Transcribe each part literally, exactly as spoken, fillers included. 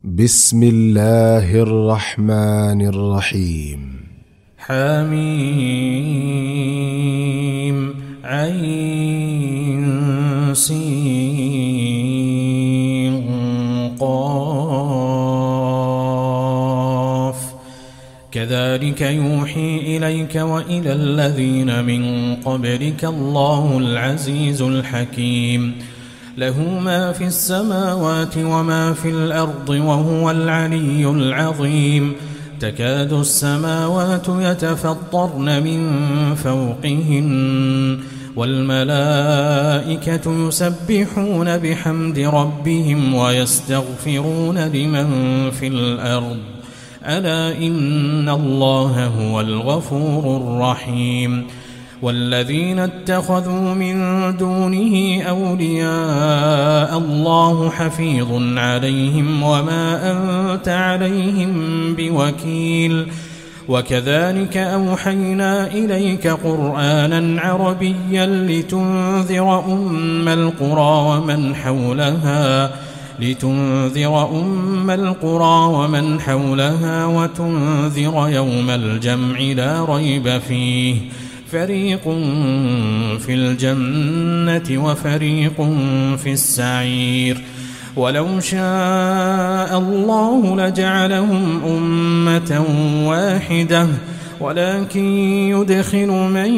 بسم الله الرحمن الرحيم. حميم عين سين قاف كذلك يوحي إليك وإلى الذين من قبلك الله العزيز الحكيم له ما في السماوات وما في الأرض وهو العلي العظيم تكاد السماوات يتفطرن من فوقهن والملائكة يسبحون بحمد ربهم ويستغفرون لمن في الأرض ألا إن الله هو الغفور الرحيم والذين اتخذوا من دونه أولياء الله حفيظ عليهم وما أنت عليهم بوكيل وكذلك أوحينا إليك قرآنا عربيا لتنذر أم القرى ومن حولها لتنذر أم القرى ومن حولها وتنذر يوم الجمع لا ريب فيه فريق في الجنة وفريق في السعير ولو شاء الله لجعلهم أمة واحدة ولكن يدخل من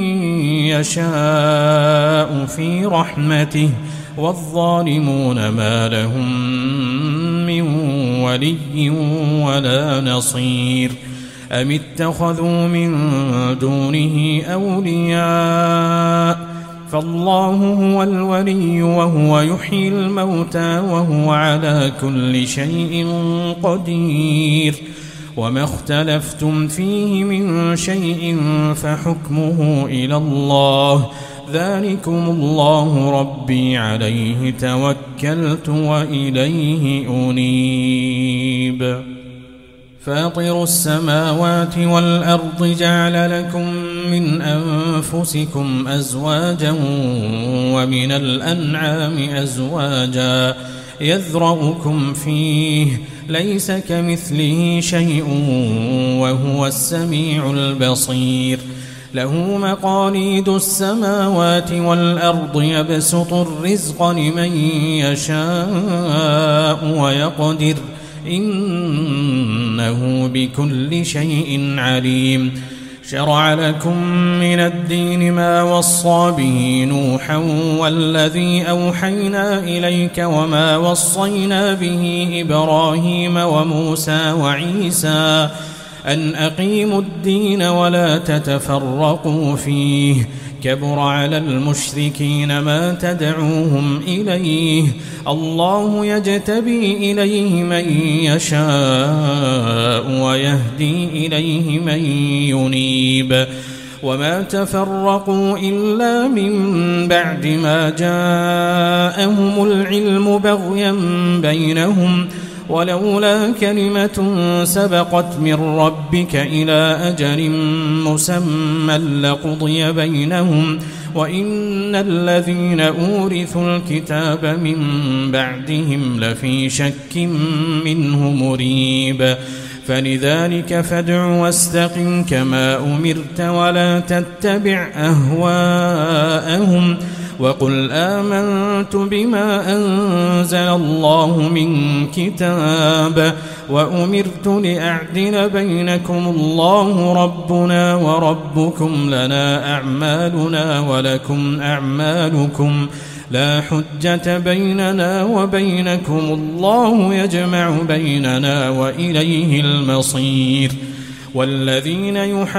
يشاء في رحمته والظالمون ما لهم من ولي ولا نصير أم اتخذوا من دونه أولياء فالله هو الولي وهو يحيي الموتى وهو على كل شيء قدير وما اختلفتم فيه من شيء فحكمه إلى الله ذلكم الله ربي عليه توكلت وإليه أنيب فاطر السماوات والأرض جعل لكم من أنفسكم أزواجا ومن الأنعام أزواجا يذرؤكم فيه ليس كمثله شيء وهو السميع البصير له مقاليد السماوات والأرض يبسط الرزق لمن يشاء ويقدر إنه بكل شيء عليم شرع لكم من الدين ما وصى به نوحا والذي أوحينا إليك وما وصينا به إبراهيم وموسى وعيسى أن أقيموا الدين ولا تتفرقوا فيه كبر على المشركين ما تدعوهم إليه الله يجتبي إليه من يشاء ويهدي إليه من ينيب وما تفرقوا إلا من بعد ما جاءهم العلم بغيا بينهم ولولا كلمة سبقت من ربك إلى أجل مسمى لقضي بينهم وإن الذين أورثوا الكتاب من بعدهم لفي شك منه مريب فلذلك فادع واستقم كما أمرت ولا تتبع أهواءهم وقل آمنت بما أنزل الله من كتاب وأمرت لأعدل بينكم الله ربنا وربكم لنا أعمالنا ولكم أعمالكم لا حجة بيننا وبينكم الله يجمع بيننا وإليه المصير والذين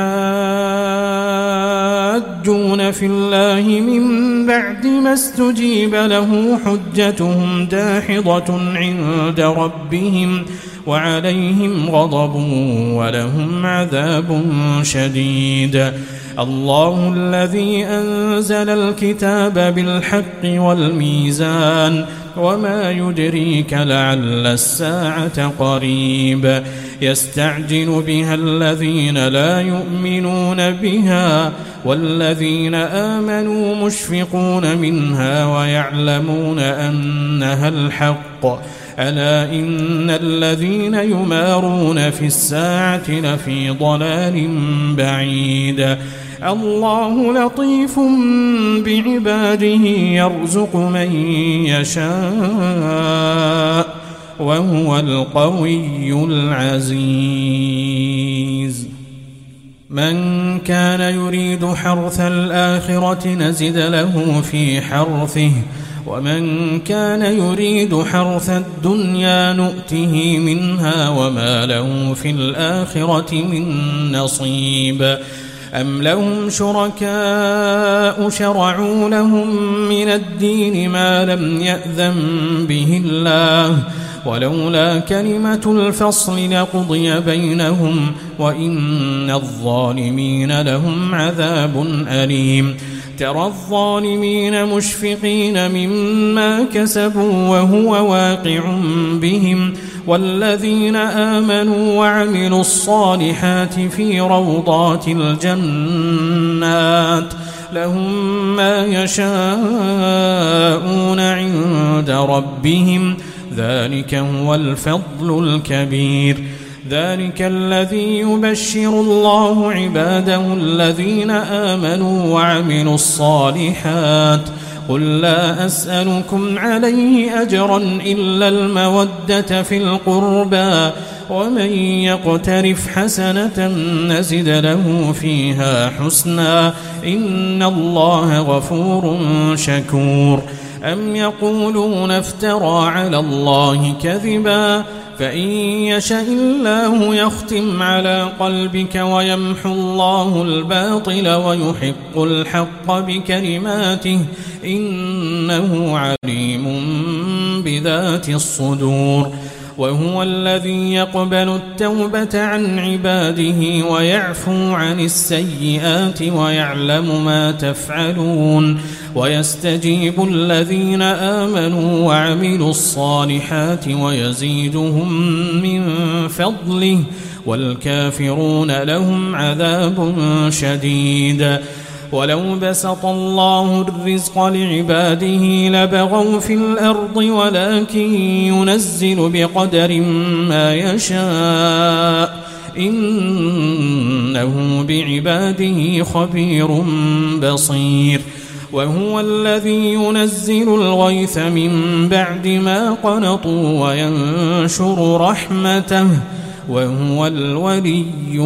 يحاجون في الله من بعد ما استجيب له حجتهم داحضة عند ربهم وعليهم غضب ولهم عذاب شديد الله الذي أنزل الكتاب بالحق والميزان وما يدريك لعل الساعة قريب يستعجل بها الذين لا يؤمنون بها والذين آمنوا مشفقون منها ويعلمون أنها الحق ألا إن الذين يمارون في الساعة لفي ضلال بعيد الله لطيف بعباده يرزق من يشاء وهو القوي العزيز من كان يريد حرث الآخرة نزد له في حرثه ومن كان يريد حرث الدنيا نؤته منها وما له في الآخرة من نصيب أم لهم شركاء شرعوا لهم من الدين ما لم يأذن به الله ولولا كلمة الفصل لقضي بينهم وإن الظالمين لهم عذاب أليم ترى الظالمين مشفقين مما كسبوا وهو واقع بهم والذين آمنوا وعملوا الصالحات في روضات الجنات لهم ما يشاءون عند ربهم ذلك هو الفضل الكبير ذلك الذي يبشر الله عباده الذين آمنوا وعملوا الصالحات قل لا أسألكم عليه أجرا إلا المودة في القربى ومن يقترف حسنة نزد له فيها حسنا إن الله غفور شكور أم يقولون افترى على الله كذبا فإن يشاء الله يختم على قلبك ويمحو الله الباطل ويحق الحق بكلماته إنه عليم بذات الصدور وهو الذي يقبل التوبة عن عباده ويعفو عن السيئات ويعلم ما تفعلون ويستجيب الذين آمنوا وعملوا الصالحات ويزيدهم من فضله والكافرون لهم عذاب شديد ولو بسط الله الرزق لعباده لبغوا في الأرض ولكن ينزل بقدر ما يشاء إنه بعباده خبير بصير وهو الذي ينزل الغيث من بعد ما قنطوا وينشر رحمته وهو الولي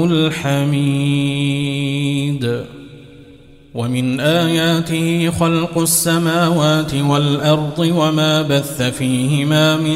الحميد ومن آياته خلق السماوات والأرض وما بث فيهما من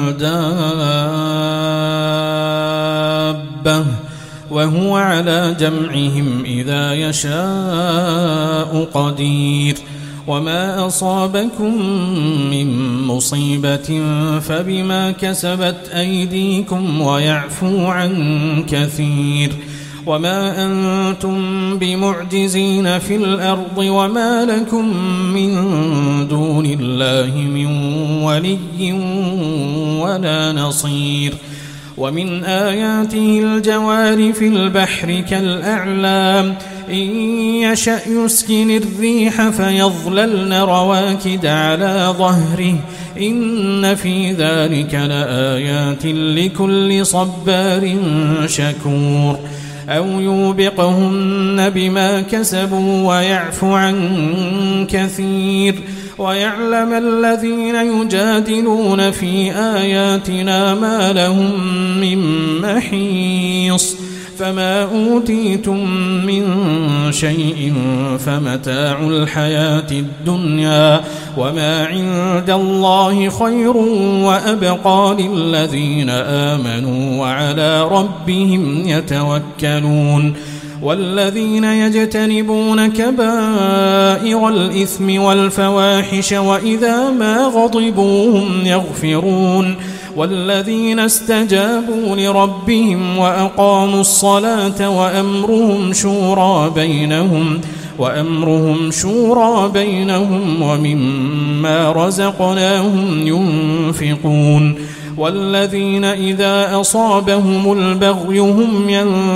دابة وهو على جمعهم إذا يشاء قدير وما أصابكم من مصيبة فبما كسبت أيديكم ويعفو عن كثير وما أنتم بمعجزين في الأرض وما لكم من دون الله من ولي ولا نصير ومن آياته الجوار في البحر كالأعلام إن يشأ يسكن الريح فيظللن رواكد على ظهره إن في ذلك لآيات لكل صبار شكور أو يوبقهن بما كسبوا ويعفو عن كثير ويعلم الذين يجادلون في آياتنا ما لهم من محيص فما أوتيتم من شيء فمتاع الحياة الدنيا وما عند الله خير وأبقى للذين آمنوا وعلى ربهم يتوكلون والذين يجتنبون كبائر الإثم والفواحش وإذا ما غضبوا هم يغفرون والذين استجابوا لربهم وأقاموا الصلاة وأمرهم شورى بينهم وأمرهم شورى بينهم ومما رزقناهم ينفقون والذين إذا أصابهم البغي هم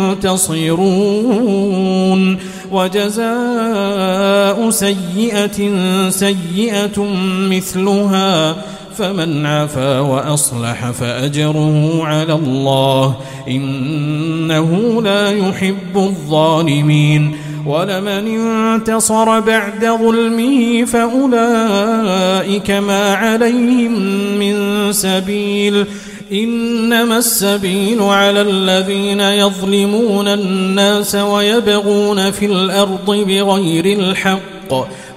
ينتصرون وجزاء سيئة سيئة مثلها فمن عفا وأصلح فأجره على الله إنه لا يحب الظالمين ولمن انتصر بعد ظلمه فأولئك ما عليهم من سبيل إنما السبيل على الذين يظلمون الناس ويبغون في الأرض بغير الحق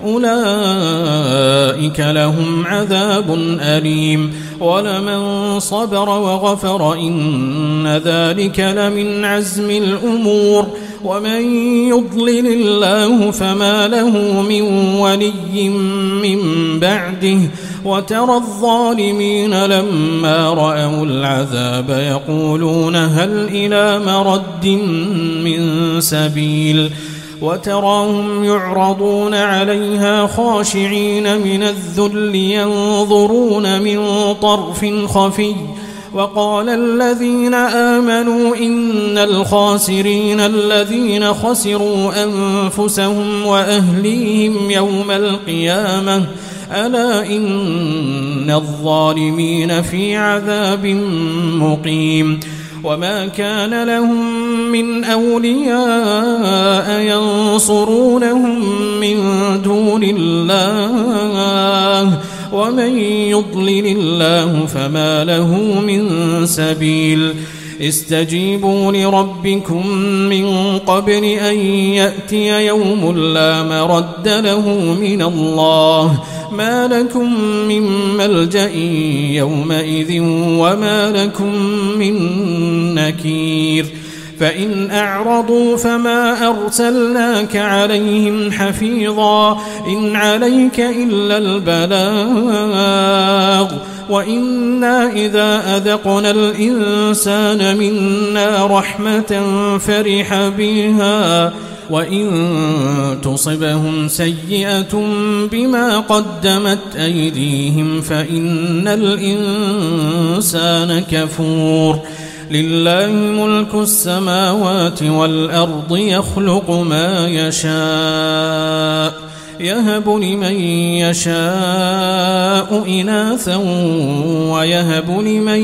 أولئك لهم عذاب أليم ولمن صبر وغفر إن ذلك لمن عزم الأمور ومن يضلل الله فما له من ولي من بعده وترى الظالمين لما رأوا العذاب يقولون هل إلى مرد من سبيل وتراهم يعرضون عليها خاشعين من الذل ينظرون من طرف خفي وقال الذين آمنوا إن الخاسرين الذين خسروا أنفسهم وأهليهم يوم القيامة ألا إن الظالمين في عذاب مقيم وما كان لهم من أولياء ينصرونهم من دون الله ومن يضلل الله فما له من سبيل استجيبوا لربكم من قبل أن يأتي يوم لا مرد له من الله ما لكم من ملجأ يومئذ وما لكم من نكير فإن أعرضوا فما أرسلناك عليهم حفيظا إن عليك إلا البلاغ وإنا إذا أذقنا الإنسان منا رحمة فرح بها وإن تصبهم سيئة بما قدمت أيديهم فإن الإنسان كفور لله ملك السماوات والأرض يخلق ما يشاء يهب لمن يشاء إناثا ويهب لمن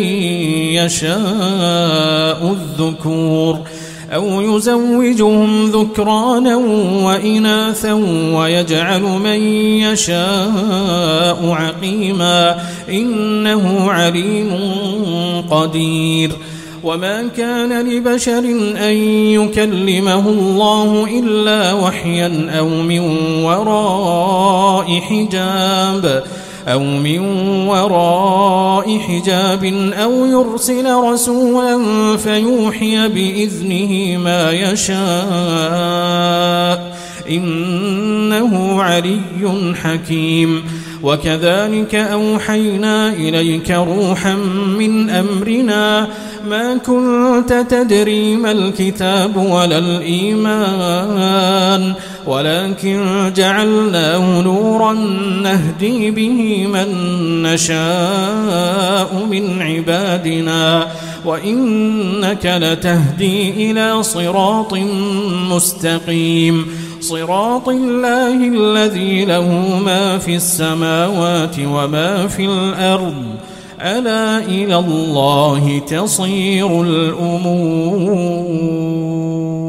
يشاء الذكور أو يزوجهم ذكرانا وإناثا ويجعل من يشاء عقيما إنه عليم قدير وما كان لبشر أن يكلمه الله إلا وحيا أو من وراء حجاب أو من وراء حجاب أو يرسل رسولا فيوحي بإذنه ما يشاء إنه علي حكيم وكذلك أوحينا إليك روحا من أمرنا ما كنت تدري ما الكتاب ولا الإيمان ولكن جعلناه نورا نهدي به من نشاء من عبادنا وإنك لتهدي إلى صراط مستقيم صراط الله الذي له ما في السماوات وما في الأرض ألا إلى الله تصير الأمور.